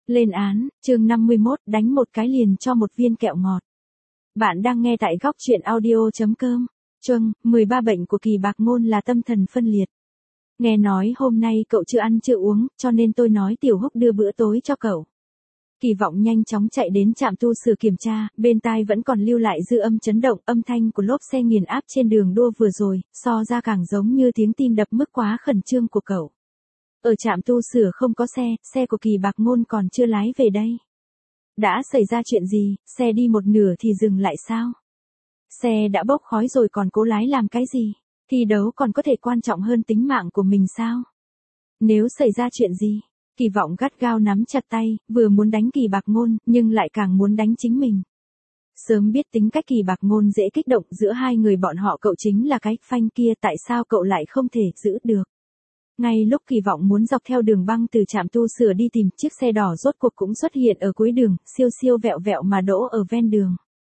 Lên án, chương 51, đánh một cái liền cho một viên kẹo ngọt. Bạn đang nghe tại góc truyện audio.com. Chuông, 13 bệnh của Kỳ Bạc Ngôn là tâm thần phân liệt. Nghe nói hôm nay cậu chưa ăn chưa uống, cho nên tôi nói Tiểu Húc đưa bữa tối cho cậu. Kỳ vọng nhanh chóng chạy đến trạm tu sửa kiểm tra, bên tai vẫn còn lưu lại dư âm chấn động, âm thanh của lốp xe nghiền áp trên đường đua vừa rồi, so ra càng giống như tiếng tim đập mức quá khẩn trương của cậu. Ở trạm tu sửa không có xe của Kỳ Bạc Ngôn còn chưa lái về đây. Đã xảy ra chuyện gì, xe đi một nửa thì dừng lại sao? Xe đã bốc khói rồi còn cố lái làm cái gì? Thi đấu còn có thể quan trọng hơn tính mạng của mình sao? Nếu xảy ra chuyện gì? Kỳ vọng gắt gao nắm chặt tay, vừa muốn đánh Kỳ Bạc Ngôn, nhưng lại càng muốn đánh chính mình. Sớm biết tính cách Kỳ Bạc Ngôn dễ kích động, giữa hai người bọn họ cậu chính là cái phanh kia, tại sao cậu lại không thể giữ được? Ngay lúc Kỳ vọng muốn dọc theo đường băng từ trạm tu sửa đi tìm, chiếc xe đỏ rốt cuộc cũng xuất hiện ở cuối đường, siêu siêu vẹo vẹo mà đỗ ở ven đường.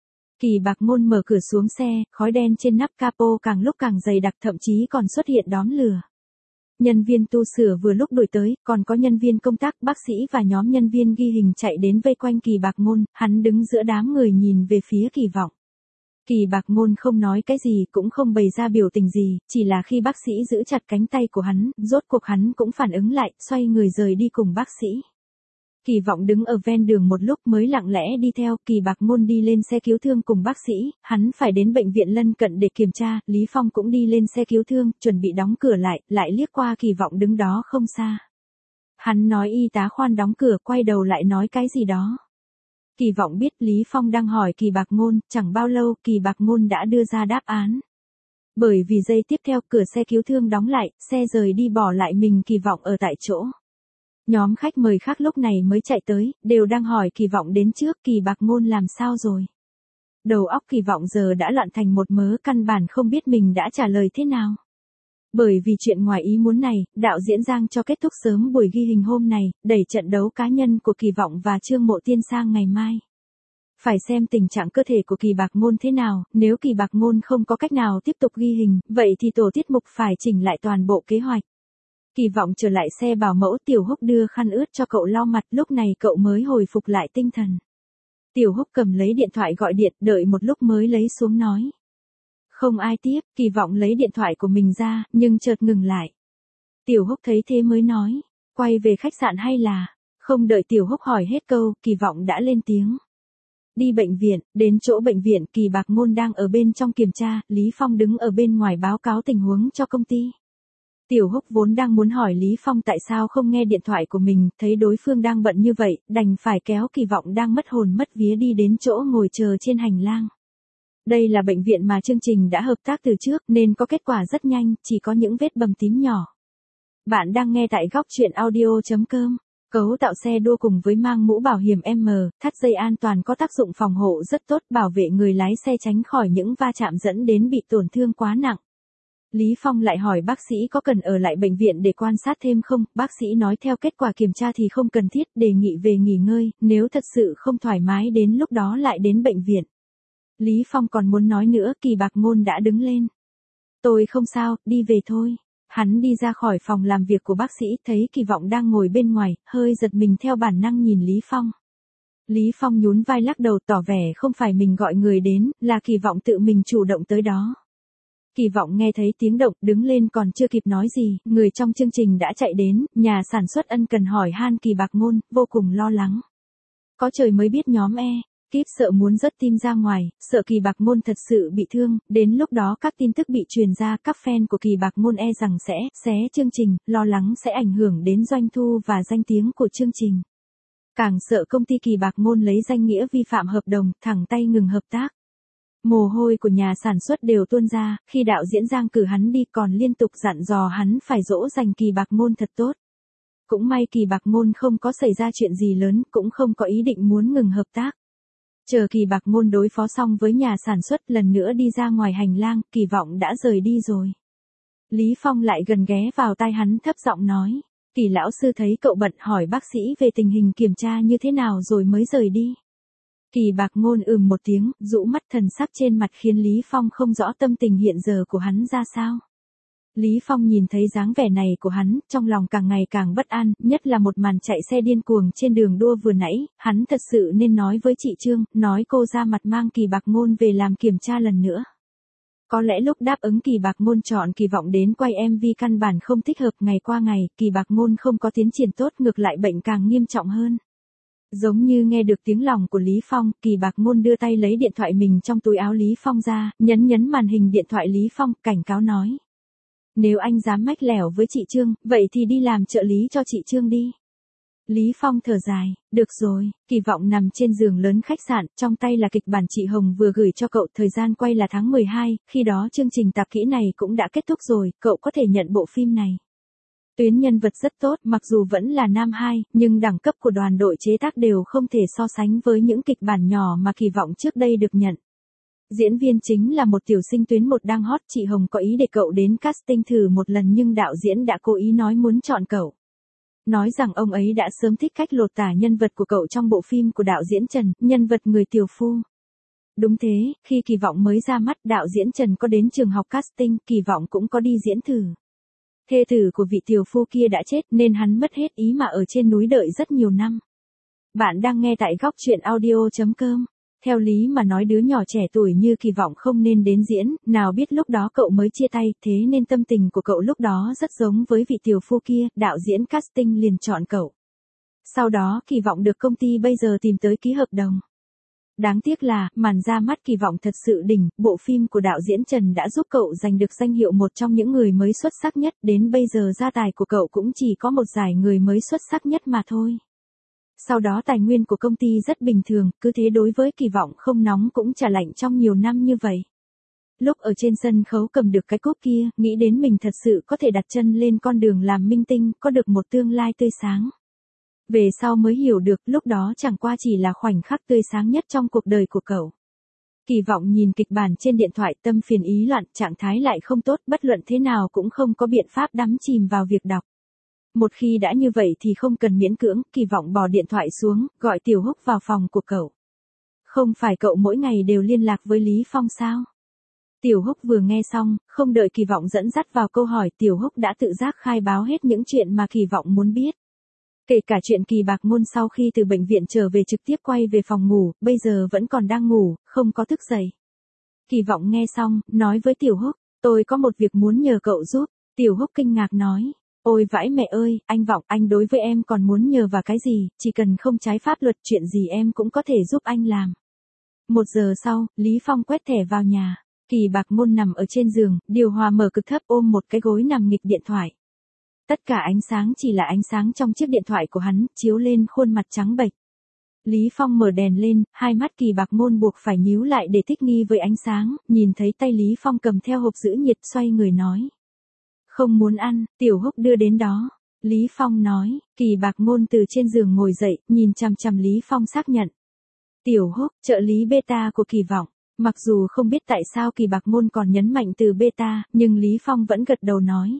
Kỳ Bạc Ngôn mở cửa xuống xe, khói đen trên nắp capo càng lúc càng dày đặc, thậm chí còn xuất hiện đốm lửa. Nhân viên tu sửa vừa lúc đuổi tới, còn có nhân viên công tác, bác sĩ và nhóm nhân viên ghi hình chạy đến vây quanh Kỳ Bạc Ngôn, hắn đứng giữa đám người nhìn về phía Kỳ vọng. Kỳ Bạc Ngôn không nói cái gì, cũng không bày ra biểu tình gì, chỉ là khi bác sĩ giữ chặt cánh tay của hắn, rốt cuộc hắn cũng phản ứng lại, xoay người rời đi cùng bác sĩ. Kỳ vọng đứng ở ven đường một lúc mới lặng lẽ đi theo, Kỳ Bạc Ngôn đi lên xe cứu thương cùng bác sĩ, hắn phải đến bệnh viện lân cận để kiểm tra, Lý Phong cũng đi lên xe cứu thương, chuẩn bị đóng cửa lại liếc qua Kỳ vọng đứng đó không xa. Hắn nói y tá khoan đóng cửa, quay đầu lại nói cái gì đó. Kỳ vọng biết Lý Phong đang hỏi Kỳ Bạc Ngôn, chẳng bao lâu Kỳ Bạc Ngôn đã đưa ra đáp án. Bởi vì giây tiếp theo cửa xe cứu thương đóng lại, xe rời đi bỏ lại mình Kỳ vọng ở tại chỗ. Nhóm khách mời khác lúc này mới chạy tới, đều đang hỏi Kỳ vọng đến trước, Kỳ Bạc Ngôn làm sao rồi. Đầu óc Kỳ vọng giờ đã loạn thành một mớ, căn bản không biết mình đã trả lời thế nào. Bởi vì chuyện ngoài ý muốn này, đạo diễn Giang cho kết thúc sớm buổi ghi hình hôm này, đẩy trận đấu cá nhân của Kỳ vọng và Trương Mộ Tiên sang ngày mai. Phải xem tình trạng cơ thể của Kỳ Bạc Ngôn thế nào, nếu Kỳ Bạc Ngôn không có cách nào tiếp tục ghi hình, vậy thì tổ tiết mục phải chỉnh lại toàn bộ kế hoạch. Kỳ vọng trở lại xe bảo mẫu, Tiểu Húc đưa khăn ướt cho cậu lau mặt, lúc này cậu mới hồi phục lại tinh thần. Tiểu Húc cầm lấy điện thoại gọi điện, đợi một lúc mới lấy xuống nói. Không ai tiếp, Kỳ vọng lấy điện thoại của mình ra, nhưng chợt ngừng lại. Tiểu Húc thấy thế mới nói, quay về khách sạn hay là... Không đợi Tiểu Húc hỏi hết câu, Kỳ vọng đã lên tiếng. Đi bệnh viện, đến chỗ bệnh viện, Kỳ Bạc Ngôn đang ở bên trong kiểm tra, Lý Phong đứng ở bên ngoài báo cáo tình huống cho công ty. Tiểu Húc vốn đang muốn hỏi Lý Phong tại sao không nghe điện thoại của mình, thấy đối phương đang bận như vậy, đành phải kéo Kỳ vọng đang mất hồn mất vía đi đến chỗ ngồi chờ trên hành lang. Đây là bệnh viện mà chương trình đã hợp tác từ trước nên có kết quả rất nhanh, chỉ có những vết bầm tím nhỏ. Bạn đang nghe tại góc truyện audio.com. Cấu tạo xe đua cùng với mang mũ bảo hiểm M, thắt dây an toàn có tác dụng phòng hộ rất tốt, bảo vệ người lái xe tránh khỏi những va chạm dẫn đến bị tổn thương quá nặng. Lý Phong lại hỏi bác sĩ có cần ở lại bệnh viện để quan sát thêm không, bác sĩ nói theo kết quả kiểm tra thì không cần thiết, đề nghị về nghỉ ngơi, nếu thật sự không thoải mái đến lúc đó lại đến bệnh viện. Lý Phong còn muốn nói nữa, Kỳ Bạc Ngôn đã đứng lên. Tôi không sao, đi về thôi. Hắn đi ra khỏi phòng làm việc của bác sĩ, thấy Kỳ vọng đang ngồi bên ngoài, hơi giật mình theo bản năng nhìn Lý Phong. Lý Phong nhún vai lắc đầu tỏ vẻ không phải mình gọi người đến, là Kỳ vọng tự mình chủ động tới đó. Kỳ vọng nghe thấy tiếng động, đứng lên còn chưa kịp nói gì, người trong chương trình đã chạy đến, nhà sản xuất ân cần hỏi han Kỳ Bạc Ngôn, vô cùng lo lắng. Có trời mới biết nhóm kíp sợ muốn rớt tim ra ngoài, sợ Kỳ Bạc Ngôn thật sự bị thương, đến lúc đó các tin tức bị truyền ra, các fan của Kỳ Bạc Ngôn rằng sẽ xé chương trình, lo lắng sẽ ảnh hưởng đến doanh thu và danh tiếng của chương trình. Càng sợ công ty Kỳ Bạc Ngôn lấy danh nghĩa vi phạm hợp đồng, thẳng tay ngừng hợp tác. Mồ hôi của nhà sản xuất đều tuôn ra, khi đạo diễn Giang cử hắn đi còn liên tục dặn dò hắn phải dỗ dành Kỳ Bạc Ngôn thật tốt. Cũng may Kỳ Bạc Ngôn không có xảy ra chuyện gì lớn, cũng không có ý định muốn ngừng hợp tác. Chờ Kỳ Bạc Ngôn đối phó xong với nhà sản xuất, lần nữa đi ra ngoài hành lang, Kỳ vọng đã rời đi rồi. Lý Phong lại gần ghé vào tai hắn thấp giọng nói, Kỳ lão sư thấy cậu bận hỏi bác sĩ về tình hình kiểm tra như thế nào rồi mới rời đi. Kỳ Bạc Ngôn một tiếng, rũ mắt, thần sắc trên mặt khiến Lý Phong không rõ tâm tình hiện giờ của hắn ra sao. Lý Phong nhìn thấy dáng vẻ này của hắn, trong lòng càng ngày càng bất an, nhất là một màn chạy xe điên cuồng trên đường đua vừa nãy, hắn thật sự nên nói với chị Trương, nói cô ra mặt mang Kỳ Bạc Ngôn về làm kiểm tra lần nữa. Có lẽ lúc đáp ứng Kỳ Bạc Ngôn chọn Kỳ Vọng đến quay MV căn bản không thích hợp, ngày qua ngày, Kỳ Bạc Ngôn không có tiến triển tốt, ngược lại bệnh càng nghiêm trọng hơn. Giống như nghe được tiếng lòng của Lý Phong, Kỳ Bạc Ngôn đưa tay lấy điện thoại mình trong túi áo Lý Phong ra, nhấn màn hình điện thoại Lý Phong, cảnh cáo nói. Nếu anh dám mách lẻo với chị Trương, vậy thì đi làm trợ lý cho chị Trương đi. Lý Phong thở dài, được rồi, Kỳ Vọng nằm trên giường lớn khách sạn, trong tay là kịch bản chị Hồng vừa gửi cho cậu, thời gian quay là tháng 12, khi đó chương trình tạp kỹ này cũng đã kết thúc rồi, cậu có thể nhận bộ phim này. Tuyến nhân vật rất tốt, mặc dù vẫn là nam 2, nhưng đẳng cấp của đoàn đội chế tác đều không thể so sánh với những kịch bản nhỏ mà Kỳ Vọng trước đây được nhận. Diễn viên chính là một tiểu sinh tuyến 1 đang hot, chị Hồng có ý để cậu đến casting thử một lần nhưng đạo diễn đã cố ý nói muốn chọn cậu. Nói rằng ông ấy đã sớm thích cách lột tả nhân vật của cậu trong bộ phim của đạo diễn Trần, nhân vật người tiểu phu. Đúng thế, khi Kỳ Vọng mới ra mắt, đạo diễn Trần có đến trường học casting, Kỳ Vọng cũng có đi diễn thử. Thê tử của vị tiểu phu kia đã chết nên hắn mất hết ý mà ở trên núi đợi rất nhiều năm. Bạn đang nghe tại góc truyện audio.com. Theo lý mà nói đứa nhỏ trẻ tuổi như Kỳ Vọng không nên đến diễn, nào biết lúc đó cậu mới chia tay, thế nên tâm tình của cậu lúc đó rất giống với vị tiểu phu kia, đạo diễn casting liền chọn cậu. Sau đó Kỳ Vọng được công ty bây giờ tìm tới ký hợp đồng. Đáng tiếc là, màn ra mắt Kỳ Vọng thật sự đỉnh, bộ phim của đạo diễn Trần đã giúp cậu giành được danh hiệu một trong những người mới xuất sắc nhất, đến bây giờ gia tài của cậu cũng chỉ có một giải người mới xuất sắc nhất mà thôi. Sau đó tài nguyên của công ty rất bình thường, cứ thế đối với Kỳ Vọng không nóng cũng chả lạnh trong nhiều năm như vậy. Lúc ở trên sân khấu cầm được cái cúp kia, nghĩ đến mình thật sự có thể đặt chân lên con đường làm minh tinh, có được một tương lai tươi sáng. Về sau mới hiểu được, lúc đó chẳng qua chỉ là khoảnh khắc tươi sáng nhất trong cuộc đời của cậu. Kỳ Vọng nhìn kịch bản trên điện thoại, tâm phiền ý loạn, trạng thái lại không tốt, bất luận thế nào cũng không có biện pháp đắm chìm vào việc đọc. Một khi đã như vậy thì không cần miễn cưỡng, Kỳ Vọng bỏ điện thoại xuống, gọi Tiểu Húc vào phòng của cậu. Không phải cậu mỗi ngày đều liên lạc với Lý Phong sao? Tiểu Húc vừa nghe xong, không đợi Kỳ Vọng dẫn dắt vào câu hỏi, Tiểu Húc đã tự giác khai báo hết những chuyện mà Kỳ Vọng muốn biết. Kể cả chuyện Kỳ Bạc Ngôn sau khi từ bệnh viện trở về trực tiếp quay về phòng ngủ, bây giờ vẫn còn đang ngủ, không có thức dậy. Kỳ Vọng nghe xong, nói với Tiểu Húc, tôi có một việc muốn nhờ cậu giúp. Tiểu Húc kinh ngạc nói, ôi vãi mẹ ơi, anh Vọng, anh đối với em còn muốn nhờ vào cái gì, chỉ cần không trái pháp luật, chuyện gì em cũng có thể giúp anh làm. 1 giờ sau, Lý Phong quét thẻ vào nhà. Kỳ Bạc Ngôn nằm ở trên giường, điều hòa mở cực thấp, ôm một cái gối nằm nghịch điện thoại. Tất cả ánh sáng chỉ là ánh sáng trong chiếc điện thoại của hắn, chiếu lên khuôn mặt trắng bệch. Lý Phong mở đèn lên, hai mắt Kỳ Bạc Ngôn buộc phải nhíu lại để thích nghi với ánh sáng, nhìn thấy tay Lý Phong cầm theo hộp giữ nhiệt, xoay người nói. Không muốn ăn, Tiểu Húc đưa đến đó. Lý Phong nói, Kỳ Bạc Ngôn từ trên giường ngồi dậy, nhìn chằm chằm Lý Phong xác nhận. Tiểu Húc, trợ lý beta của Kỳ Vọng. Mặc dù không biết tại sao Kỳ Bạc Ngôn còn nhấn mạnh từ beta, nhưng Lý Phong vẫn gật đầu nói.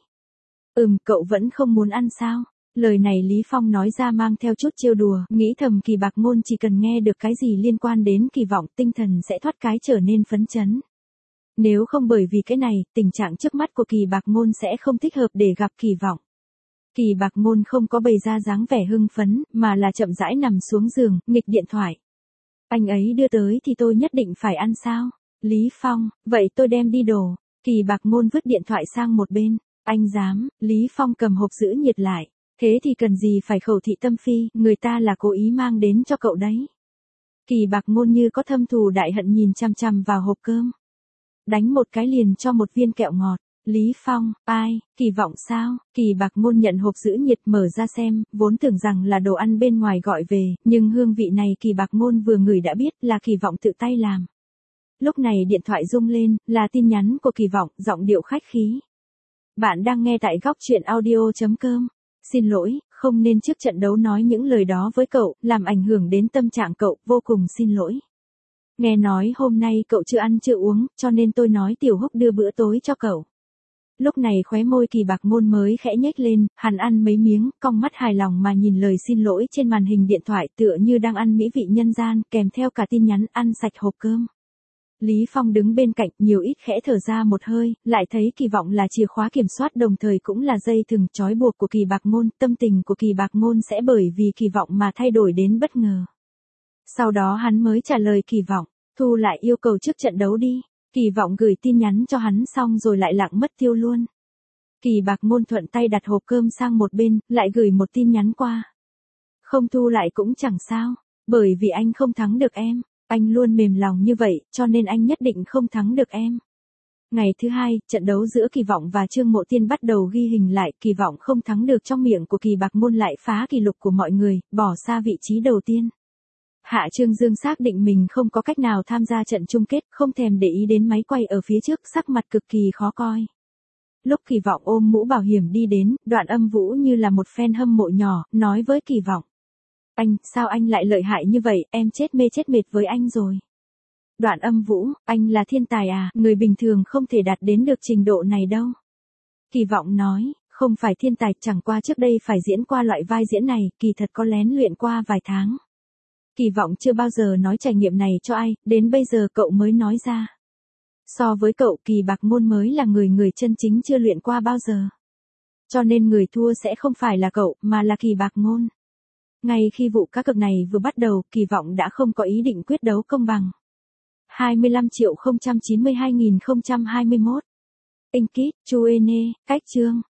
Cậu vẫn không muốn ăn sao? Lời này Lý Phong nói ra mang theo chút trêu đùa, nghĩ thầm Kỳ Bạc Ngôn chỉ cần nghe được cái gì liên quan đến Kỳ Vọng, tinh thần sẽ thoát cái trở nên phấn chấn. Nếu không bởi vì cái này, tình trạng trước mắt của Kỳ Bạc Ngôn sẽ không thích hợp để gặp Kỳ Vọng. Kỳ Bạc Ngôn không có bày ra dáng vẻ hưng phấn, mà là chậm rãi nằm xuống giường, nghịch điện thoại. Anh ấy đưa tới thì tôi nhất định phải ăn sao? Lý Phong, vậy tôi đem đi đồ. Kỳ Bạc Ngôn vứt điện thoại sang một bên. Anh dám, Lý Phong cầm hộp giữ nhiệt lại. Thế thì cần gì phải khẩu thị tâm phi, người ta là cố ý mang đến cho cậu đấy. Kỳ Bạc Ngôn như có thâm thù đại hận nhìn chằm chằm vào hộp cơm. Đánh một cái liền cho một viên kẹo ngọt. Lý Phong, ai, Kỳ Vọng sao? Kỳ Bạc Ngôn nhận hộp giữ nhiệt mở ra xem, vốn tưởng rằng là đồ ăn bên ngoài gọi về, nhưng hương vị này Kỳ Bạc Ngôn vừa ngửi đã biết là Kỳ Vọng tự tay làm. Lúc này điện thoại rung lên, là tin nhắn của Kỳ Vọng, giọng điệu khách khí. Bạn đang nghe tại góc truyện audio.com. Xin lỗi, không nên trước trận đấu nói những lời đó với cậu, làm ảnh hưởng đến tâm trạng cậu, vô cùng xin lỗi. Nghe nói hôm nay cậu chưa ăn chưa uống, cho nên tôi nói Tiểu Húc đưa bữa tối cho cậu. Lúc này khóe môi Kỳ Bạc Ngôn mới khẽ nhếch lên, hắn ăn mấy miếng, cong mắt hài lòng mà nhìn lời xin lỗi trên màn hình điện thoại tựa như đang ăn mỹ vị nhân gian, kèm theo cả tin nhắn ăn sạch hộp cơm. Lý Phong đứng bên cạnh nhiều ít khẽ thở ra một hơi, lại thấy Kỳ Vọng là chìa khóa kiểm soát đồng thời cũng là dây thừng trói buộc của Kỳ Bạc Ngôn, tâm tình của Kỳ Bạc Ngôn sẽ bởi vì Kỳ Vọng mà thay đổi đến bất ngờ. Sau đó hắn mới trả lời Kỳ Vọng, thu lại yêu cầu trước trận đấu đi. Kỳ Vọng gửi tin nhắn cho hắn xong rồi lại lặng mất tiêu luôn. Kỳ Bạc Ngôn thuận tay đặt hộp cơm sang một bên, lại gửi một tin nhắn qua. Không thu lại cũng chẳng sao, bởi vì anh không thắng được em. Anh luôn mềm lòng như vậy, cho nên anh nhất định không thắng được em. Ngày thứ hai, trận đấu giữa Kỳ Vọng và Trương Mộ Tiên bắt đầu ghi hình lại, Kỳ Vọng không thắng được trong miệng của Kỳ Bạc Ngôn lại phá kỷ lục của mọi người, bỏ xa vị trí đầu tiên. Hạ Trương Dương xác định mình không có cách nào tham gia trận chung kết, không thèm để ý đến máy quay ở phía trước, sắc mặt cực kỳ khó coi. Lúc Kỳ Vọng ôm mũ bảo hiểm đi đến, Đoạn Âm Vũ như là một fan hâm mộ nhỏ, nói với Kỳ Vọng. Anh, sao anh lại lợi hại như vậy, em chết mê chết mệt với anh rồi. Đoạn Âm Vũ, anh là thiên tài à, người bình thường không thể đạt đến được trình độ này đâu. Kỳ Vọng nói, không phải thiên tài, chẳng qua trước đây phải diễn qua loại vai diễn này, kỳ thật có lén luyện qua vài tháng. Kỳ Vọng chưa bao giờ nói trải nghiệm này cho ai, đến bây giờ cậu mới nói ra. So với cậu, Kỳ Bạc Ngôn mới là người chân chính chưa luyện qua bao giờ. Cho nên người thua sẽ không phải là cậu, mà là Kỳ Bạc Ngôn. Ngay khi vụ cá cược này vừa bắt đầu, Kỳ Vọng đã không có ý định quyết đấu công bằng. 25.092.021. Tinh Kít, Chuene, Cách Trương.